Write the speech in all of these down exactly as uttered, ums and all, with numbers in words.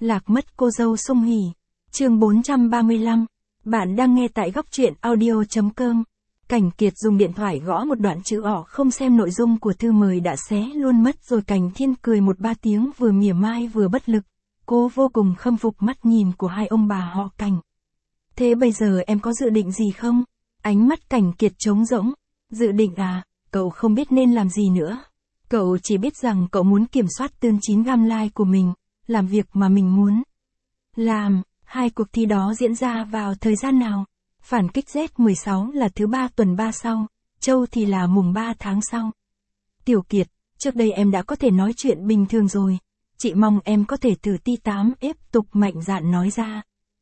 Lạc mất cô dâu Sung Hỉ. Chương bốn trăm ba mươi lăm. Bạn đang nghe tại góc truyện audio chấm com. Cảnh Kiệt dùng điện thoại gõ một đoạn chữ ỏ không xem nội dung của thư mời đã xé luôn mất rồi. Cảnh Thiên cười một ba tiếng vừa mỉa mai vừa bất lực. Cô vô cùng khâm phục mắt nhìn của hai ông bà họ Cảnh. Thế bây giờ em có dự định gì không? Ánh mắt Cảnh Kiệt trống rỗng. Dự định à, cậu không biết nên làm gì nữa. Cậu chỉ biết rằng cậu muốn kiểm soát tương chín gam like của mình, làm việc mà mình muốn làm. Hai cuộc thi đó diễn ra vào thời gian nào? Phản kích Z mười sáu là thứ ba tuần ba sau, Châu thì là mùng ba tháng sau. Tiểu Kiệt, trước đây em đã có thể nói chuyện bình thường rồi. Chị mong em có thể thử ti tám ép tục mạnh dạn nói ra.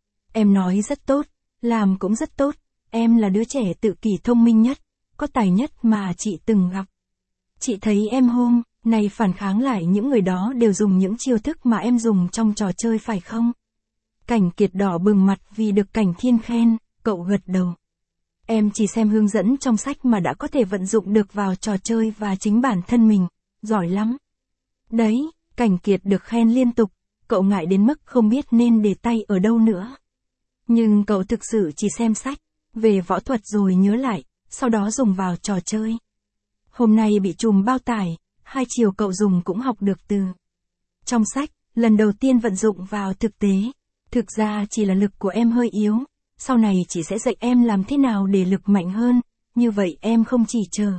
Em nói rất tốt, làm cũng rất tốt. Em là đứa trẻ tự kỷ thông minh nhất, có tài nhất mà chị từng gặp. Chị thấy em hôm nay phản kháng lại những người đó đều dùng những chiêu thức mà em dùng trong trò chơi phải không? Cảnh Kiệt đỏ bừng mặt vì được Cảnh Thiên khen, cậu gật đầu. Em chỉ xem hướng dẫn trong sách mà đã có thể vận dụng được vào trò chơi và chính bản thân mình, giỏi lắm. Đấy, Cảnh Kiệt được khen liên tục, cậu ngại đến mức không biết nên để tay ở đâu nữa. Nhưng cậu thực sự chỉ xem sách về võ thuật rồi nhớ lại, sau đó dùng vào trò chơi. Hôm nay bị trùm bao tải, hai chiều cậu dùng cũng học được từ trong sách, lần đầu tiên vận dụng vào thực tế. Thực ra chỉ là lực của em hơi yếu, sau này chị sẽ dạy em làm thế nào để lực mạnh hơn, như vậy em không chỉ chờ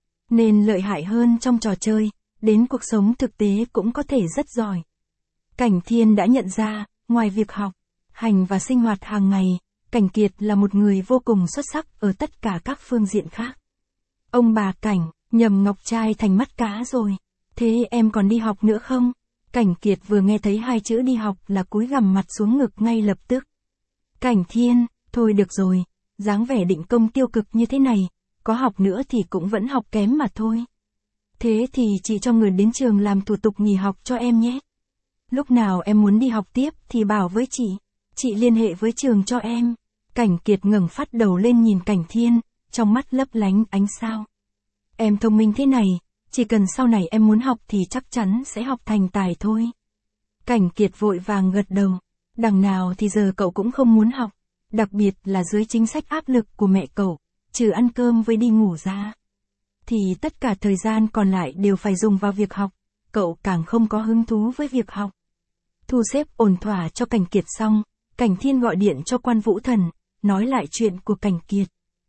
nên lợi hại hơn trong trò chơi, đến cuộc sống thực tế cũng có thể rất giỏi. Cảnh Thiên đã nhận ra, ngoài việc học, hành và sinh hoạt hàng ngày, Cảnh Kiệt là một người vô cùng xuất sắc ở tất cả các phương diện khác. Ông bà Cảnh, nhầm ngọc trai thành mắt cá rồi. Thế em còn đi học nữa không? Cảnh Kiệt vừa nghe thấy hai chữ đi học là cúi gằm mặt xuống ngực ngay lập tức. Cảnh Thiên, thôi được rồi, dáng vẻ định công tiêu cực như thế này, có học nữa thì cũng vẫn học kém mà thôi. Thế thì chị cho người đến trường làm thủ tục nghỉ học cho em nhé. Lúc nào em muốn đi học tiếp thì bảo với chị, chị liên hệ với trường cho em. Cảnh Kiệt ngẩng phát đầu lên nhìn Cảnh Thiên, trong mắt lấp lánh ánh sao. Em thông minh thế này, chỉ cần sau này em muốn học thì chắc chắn sẽ học thành tài thôi. Cảnh Kiệt vội vàng gật đầu. Đằng nào thì giờ cậu cũng không muốn học, đặc biệt là dưới chính sách áp lực của mẹ cậu, trừ ăn cơm với đi ngủ ra, thì tất cả thời gian còn lại đều phải dùng vào việc học, cậu càng không có hứng thú với việc học. Thu xếp ổn thỏa cho Cảnh Kiệt xong, Cảnh Thiên gọi điện cho Quan Vũ Thần, nói lại chuyện của Cảnh Kiệt.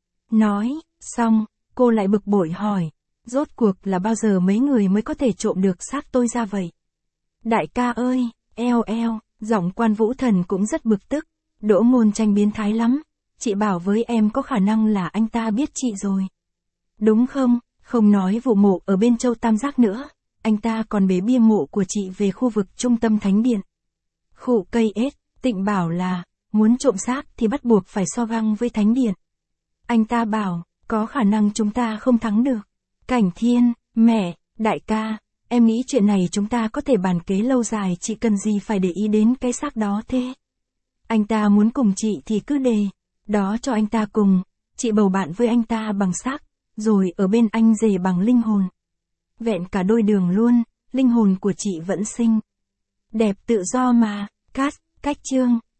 Nói xong, cô lại bực bội hỏi, rốt cuộc là bao giờ mấy người mới có thể trộm được xác tôi ra vậy? Đại ca ơi, eo eo, giọng Quan Vũ Thần cũng rất bực tức, Đỗ Ngôn Tranh biến thái lắm, chị bảo với em có khả năng là anh ta biết chị rồi. Đúng không, không nói vụ mộ ở bên Châu Tam Giác nữa, anh ta còn bế bia mộ của chị về khu vực trung tâm thánh điện. Khụ cây ết, Tịnh bảo là, muốn trộm xác thì bắt buộc phải so găng với thánh điện. Anh ta bảo, có khả năng chúng ta không thắng được. Cảnh Thiên, mẹ, đại ca, em nghĩ chuyện này chúng ta có thể bàn kế lâu dài, chị cần gì phải để ý đến cái xác đó thế? Anh ta muốn cùng chị thì cứ đề, đó cho anh ta cùng, chị bầu bạn với anh ta bằng xác, rồi ở bên anh rể bằng linh hồn. Vẹn cả đôi đường luôn, linh hồn của chị vẫn xinh đẹp tự do mà. Cát, cách chương.